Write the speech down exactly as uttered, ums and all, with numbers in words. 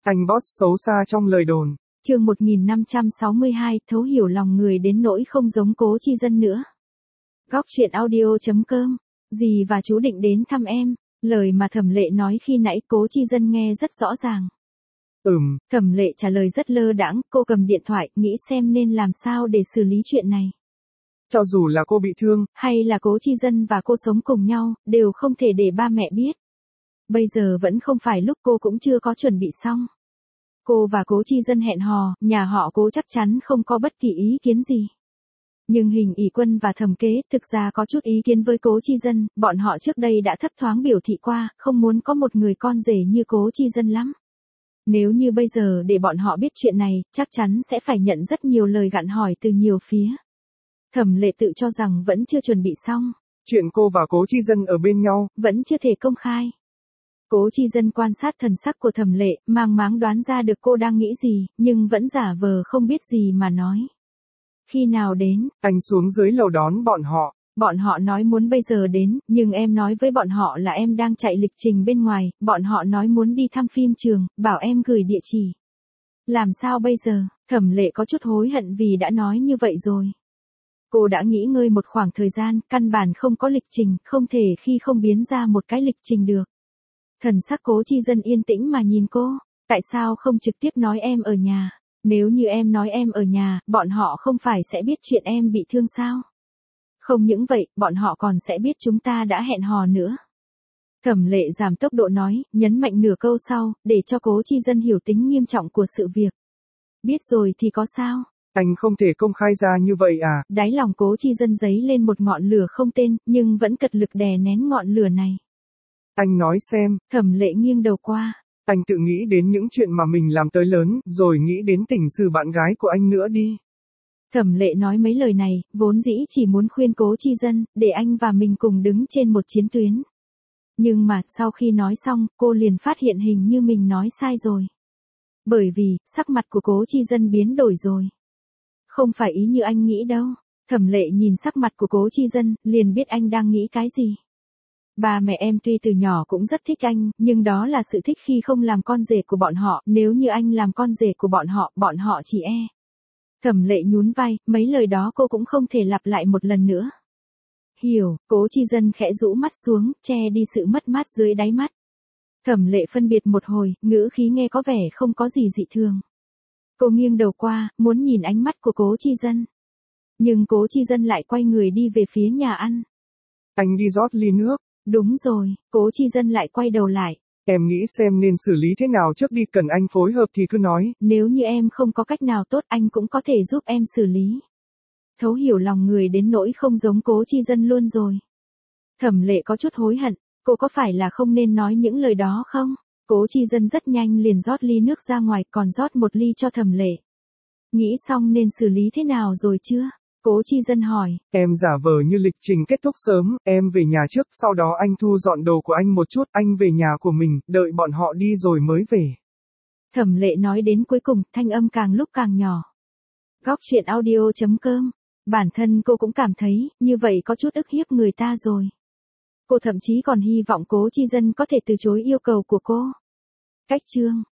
Anh boss xấu xa trong lời đồn. Chương một nghìn năm trăm sáu mươi hai, thấu hiểu lòng người đến nỗi không giống Cố Chi Dân nữa. Góc truyện audio chấm com. Dì và chú định đến thăm em. Lời mà Thẩm Lệ nói khi nãy Cố Chi Dân nghe rất rõ ràng. Ừm. Thẩm Lệ trả lời rất lơ đãng, cô cầm điện thoại, nghĩ xem nên làm sao để xử lý chuyện này. Cho dù là cô bị thương, hay là Cố Chi Dân và cô sống cùng nhau, đều không thể để ba mẹ biết. Bây giờ vẫn không phải lúc, cô cũng chưa có chuẩn bị xong. Cô và Cố Chi Dân hẹn hò, nhà họ Cố chắc chắn không có bất kỳ ý kiến gì. Nhưng Hình ỷ Quân và Thẩm Kế thực ra có chút ý kiến với Cố Chi Dân, bọn họ trước đây đã thấp thoáng biểu thị qua, không muốn có một người con rể như Cố Chi Dân lắm. Nếu như bây giờ để bọn họ biết chuyện này, chắc chắn sẽ phải nhận rất nhiều lời gặn hỏi từ nhiều phía. Thẩm Lệ tự cho rằng vẫn chưa chuẩn bị xong. Chuyện cô và Cố Chi Dân ở bên nhau, vẫn chưa thể công khai. Cố Chi Dân quan sát thần sắc của Thẩm Lệ, mang máng đoán ra được cô đang nghĩ gì, nhưng vẫn giả vờ không biết gì mà nói. Khi nào đến? Anh xuống dưới lầu đón bọn họ. Bọn họ nói muốn bây giờ đến, nhưng em nói với bọn họ là em đang chạy lịch trình bên ngoài, bọn họ nói muốn đi thăm phim trường, bảo em gửi địa chỉ. Làm sao bây giờ? Thẩm Lệ có chút hối hận vì đã nói như vậy rồi. Cô đã nghỉ ngơi một khoảng thời gian, căn bản không có lịch trình, không thể khi không biến ra một cái lịch trình được. Thần sắc Cố Chi Dân yên tĩnh mà nhìn cô, tại sao không trực tiếp nói em ở nhà? Nếu như em nói em ở nhà, bọn họ không phải sẽ biết chuyện em bị thương sao? Không những vậy, bọn họ còn sẽ biết chúng ta đã hẹn hò nữa. Thẩm Lệ giảm tốc độ nói, nhấn mạnh nửa câu sau, để cho Cố Chi Dân hiểu tính nghiêm trọng của sự việc. Biết rồi thì có sao? Anh không thể công khai ra như vậy à? Đáy lòng Cố Chi Dân dấy lên một ngọn lửa không tên, nhưng vẫn cật lực đè nén ngọn lửa này. Anh nói xem. Thẩm Lệ nghiêng đầu qua. Anh tự nghĩ đến những chuyện mà mình làm tới lớn, rồi nghĩ đến tình sự bạn gái của anh nữa đi. Thẩm Lệ nói mấy lời này, vốn dĩ chỉ muốn khuyên Cố Chi Dân, để anh và mình cùng đứng trên một chiến tuyến. Nhưng mà, sau khi nói xong, cô liền phát hiện hình như mình nói sai rồi. Bởi vì, sắc mặt của Cố Chi Dân biến đổi rồi. Không phải ý như anh nghĩ đâu. Thẩm Lệ nhìn sắc mặt của Cố Chi Dân, liền biết anh đang nghĩ cái gì. Ba mẹ em tuy từ nhỏ cũng rất thích anh, nhưng đó là sự thích khi không làm con rể của bọn họ, nếu như anh làm con rể của bọn họ, bọn họ chỉ e. Thẩm Lệ nhún vai, mấy lời đó cô cũng không thể lặp lại một lần nữa. Hiểu, Cố Chi Dân khẽ rũ mắt xuống, che đi sự mất mát dưới đáy mắt. Thẩm Lệ phân biệt một hồi, ngữ khí nghe có vẻ không có gì dị thường. Cô nghiêng đầu qua, muốn nhìn ánh mắt của Cố Chi Dân. Nhưng Cố Chi Dân lại quay người đi về phía nhà ăn. Anh đi rót ly nước. Đúng rồi, Cố Chi Dân lại quay đầu lại. Em nghĩ xem nên xử lý thế nào trước đi, cần anh phối hợp thì cứ nói. Nếu như em không có cách nào tốt, anh cũng có thể giúp em xử lý. Thấu hiểu lòng người đến nỗi không giống Cố Chi Dân luôn rồi. Thẩm Lệ có chút hối hận, cô có phải là không nên nói những lời đó không? Cố Chi Dân rất nhanh liền rót ly nước ra ngoài, còn rót một ly cho Thẩm Lệ. Nghĩ xong nên xử lý thế nào rồi chưa? Cố Chi Dân hỏi. Em giả vờ như lịch trình kết thúc sớm, em về nhà trước, sau đó anh thu dọn đồ của anh một chút, anh về nhà của mình, đợi bọn họ đi rồi mới về. Thẩm Lệ nói đến cuối cùng, thanh âm càng lúc càng nhỏ. Góc truyện audio chấm com. Bản thân cô cũng cảm thấy, như vậy có chút ức hiếp người ta rồi. Cô thậm chí còn hy vọng Cố Chi Dân có thể từ chối yêu cầu của cô. Cách chương.